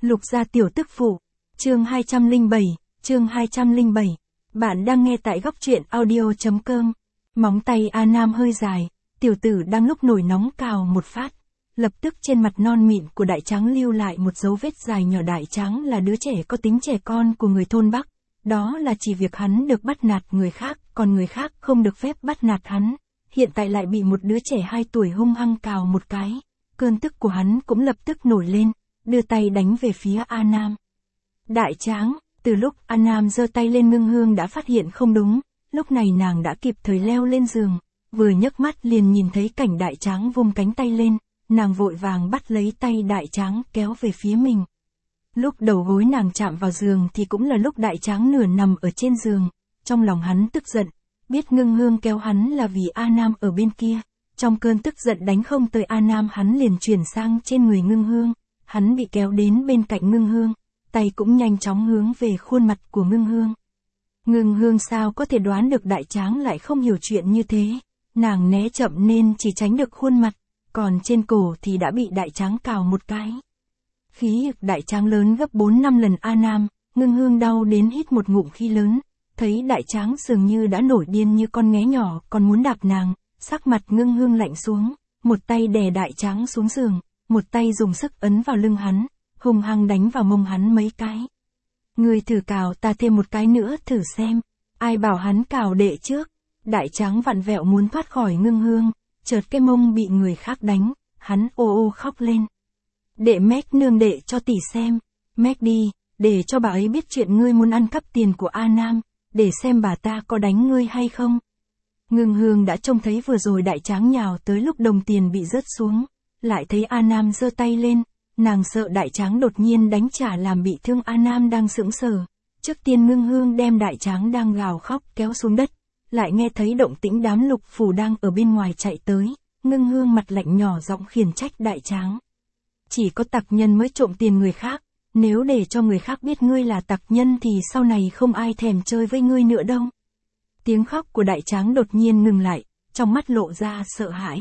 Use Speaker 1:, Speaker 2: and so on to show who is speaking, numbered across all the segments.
Speaker 1: Lục gia tiểu tức phụ. Chương 207, chương 207. Bạn đang nghe tại góc truyện audio.com. Móng tay A Nam hơi dài, tiểu tử đang lúc nổi nóng cào một phát. Lập tức trên mặt non mịn của Đại Tráng lưu lại một dấu vết dài nhỏ. Đại Tráng là đứa trẻ có tính trẻ con của người thôn Bắc. Đó là chỉ việc hắn được bắt nạt người khác, còn người khác không được phép bắt nạt hắn. Hiện tại lại bị một đứa trẻ 2 tuổi hung hăng cào một cái. Cơn tức của hắn cũng lập tức nổi lên, đưa tay đánh về phía A Nam. Đại Tráng, từ lúc A Nam giơ tay lên Ngưng Hương đã phát hiện không đúng, lúc này nàng đã kịp thời leo lên giường, vừa nhấc mắt liền nhìn thấy cảnh Đại Tráng vung cánh tay lên, nàng vội vàng bắt lấy tay Đại Tráng kéo về phía mình. Lúc đầu gối nàng chạm vào giường thì cũng là lúc Đại Tráng nửa nằm ở trên giường, trong lòng hắn tức giận, biết Ngưng Hương kéo hắn là vì A Nam ở bên kia, trong cơn tức giận đánh không tới A Nam hắn liền chuyển sang trên người Ngưng Hương, hắn bị kéo đến bên cạnh Ngưng Hương, tay cũng nhanh chóng hướng về khuôn mặt của Ngưng Hương. Ngưng Hương sao có thể đoán được Đại Tráng lại không hiểu chuyện như thế, nàng né chậm nên chỉ tránh được khuôn mặt, còn trên cổ thì đã bị Đại Tráng cào một cái. Khí lực Đại Tráng lớn gấp 4-5 lần A Nam, Ngưng Hương đau đến hít một ngụm khí lớn, thấy Đại Tráng dường như đã nổi điên như con nghé nhỏ còn muốn đạp nàng, sắc mặt Ngưng Hương lạnh xuống, một tay đè Đại Tráng xuống giường, một tay dùng sức ấn vào lưng hắn, hung hăng đánh vào mông hắn mấy cái. Ngươi thử cào ta thêm một cái nữa thử xem, ai bảo hắn cào đệ trước. Đại Tráng vặn vẹo muốn thoát khỏi Ngưng Hương, chợt cái mông bị người khác đánh, hắn ô ô khóc lên. Đệ mét nương đệ cho tỷ xem, mét đi, để cho bà ấy biết chuyện ngươi muốn ăn cắp tiền của A Nam, để xem bà ta có đánh ngươi hay không. Ngưng Hương đã trông thấy vừa rồi Đại Tráng nhào tới lúc đồng tiền bị rớt xuống, lại thấy A Nam giơ tay lên, nàng sợ Đại Tráng đột nhiên đánh trả làm bị thương A Nam đang sững sờ. Trước tiên Ngưng Hương đem Đại Tráng đang gào khóc kéo xuống đất, lại nghe thấy động tĩnh đám Lục Phủ đang ở bên ngoài chạy tới, Ngưng Hương mặt lạnh nhỏ giọng khiển trách Đại Tráng. Chỉ có tặc nhân mới trộm tiền người khác, nếu để cho người khác biết ngươi là tặc nhân thì sau này không ai thèm chơi với ngươi nữa đâu. Tiếng khóc của Đại Tráng đột nhiên ngừng lại, trong mắt lộ ra sợ hãi.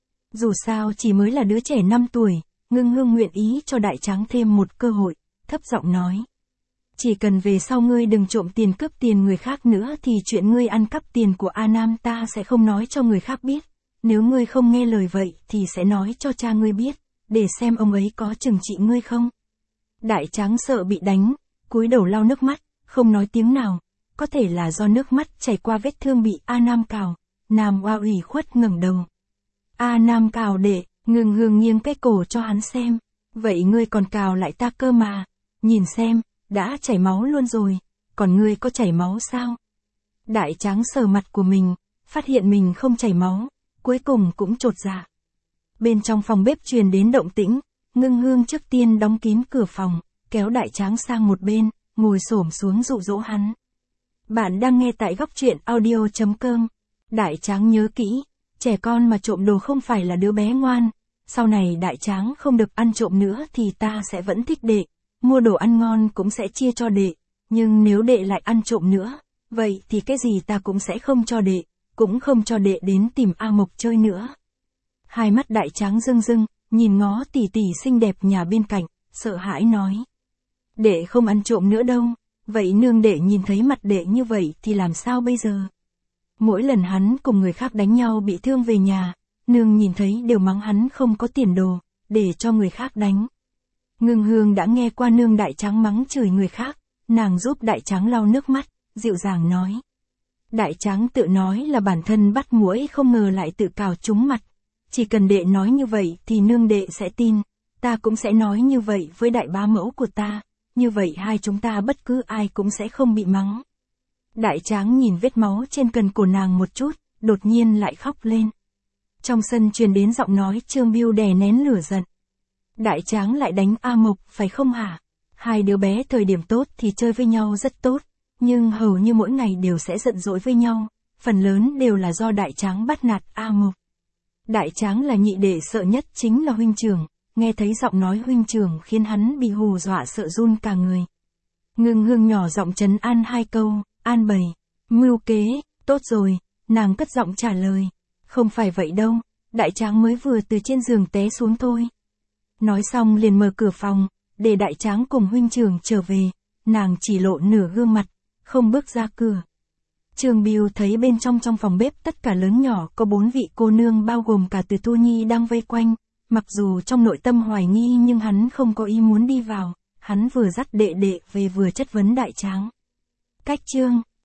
Speaker 1: Dù sao chỉ mới là đứa trẻ 5 tuổi, Ngưng Hương nguyện ý cho Đại Tráng thêm một cơ hội, thấp giọng nói. Chỉ cần về sau ngươi đừng trộm tiền cướp tiền người khác nữa thì chuyện ngươi ăn cắp tiền của A Nam ta sẽ không nói cho người khác biết. Nếu ngươi không nghe lời vậy thì sẽ nói cho cha ngươi biết, để xem ông ấy có trừng trị ngươi không. Đại Tráng sợ bị đánh, cúi đầu lau nước mắt, không nói tiếng nào, có thể là do nước mắt chảy qua vết thương bị A Nam cào. Nam oa ủy khuất ngẩng đầu. A Nam cào đệ, Ngưng Hương nghiêng cái cổ cho hắn xem. Vậy ngươi còn cào lại ta cơ mà, nhìn xem, đã chảy máu luôn rồi, còn ngươi có chảy máu sao? Đại Tráng sờ mặt của mình, phát hiện mình không chảy máu, cuối cùng cũng chột dạ. Bên trong phòng bếp truyền đến động tĩnh, Ngưng Hương trước tiên đóng kín cửa phòng, kéo Đại Tráng sang một bên, ngồi xổm xuống dụ dỗ hắn. Bạn đang nghe tại góc truyện audio.com. Đại Tráng nhớ kỹ, trẻ con mà trộm đồ không phải là đứa bé ngoan, sau này Đại Tráng không được ăn trộm nữa thì ta sẽ vẫn thích đệ, mua đồ ăn ngon cũng sẽ chia cho đệ, nhưng nếu đệ lại ăn trộm nữa, vậy thì cái gì ta cũng sẽ không cho đệ, cũng không cho đệ đến tìm A Mộc chơi nữa. Hai mắt Đại Tráng rưng rưng, nhìn ngó tỷ tỷ xinh đẹp nhà bên cạnh, sợ hãi nói. Đệ không ăn trộm nữa đâu, vậy nương đệ nhìn thấy mặt đệ như vậy thì làm sao bây giờ? Mỗi lần hắn cùng người khác đánh nhau bị thương về nhà, nương nhìn thấy đều mắng hắn không có tiền đồ, để cho người khác đánh. Ngưng Hương đã nghe qua nương Đại Tráng mắng chửi người khác, nàng giúp Đại Tráng lau nước mắt, dịu dàng nói. Đại Tráng tự nói là bản thân bắt muỗi không ngờ lại tự cào trúng mặt. Chỉ cần đệ nói như vậy thì nương đệ sẽ tin, ta cũng sẽ nói như vậy với đại bá mẫu của ta, như vậy hai chúng ta bất cứ ai cũng sẽ không bị mắng. Đại Tráng nhìn vết máu trên cần cổ nàng một chút, đột nhiên lại khóc lên. Trong sân truyền đến giọng nói Trương Bưu đè nén lửa giận. Đại Tráng lại đánh A Mộc, phải không hả? Hai đứa bé thời điểm tốt thì chơi với nhau rất tốt, nhưng hầu như mỗi ngày đều sẽ giận dỗi với nhau, phần lớn đều là do Đại Tráng bắt nạt A Mộc. Đại Tráng là nhị đệ sợ nhất chính là huynh trưởng, nghe thấy giọng nói huynh trưởng khiến hắn bị hù dọa sợ run cả người. Ngưng Hương nhỏ giọng trấn an 2 câu, an bày, mưu kế, tốt rồi, nàng cất giọng trả lời. Không phải vậy đâu, Đại Tráng mới vừa từ trên giường té xuống thôi. Nói xong liền mở cửa phòng, để đại tráng cùng huynh trưởng trở về, nàng chỉ lộ nửa gương mặt, không bước ra cửa. Trường Biêu thấy bên trong phòng bếp tất cả lớn nhỏ có 4 vị cô nương bao gồm cả Từ Tu Nhi đang vây quanh, mặc dù trong nội tâm hoài nghi nhưng hắn không có ý muốn đi vào, hắn vừa dắt đệ đệ về vừa chất vấn đại tráng. Cách chương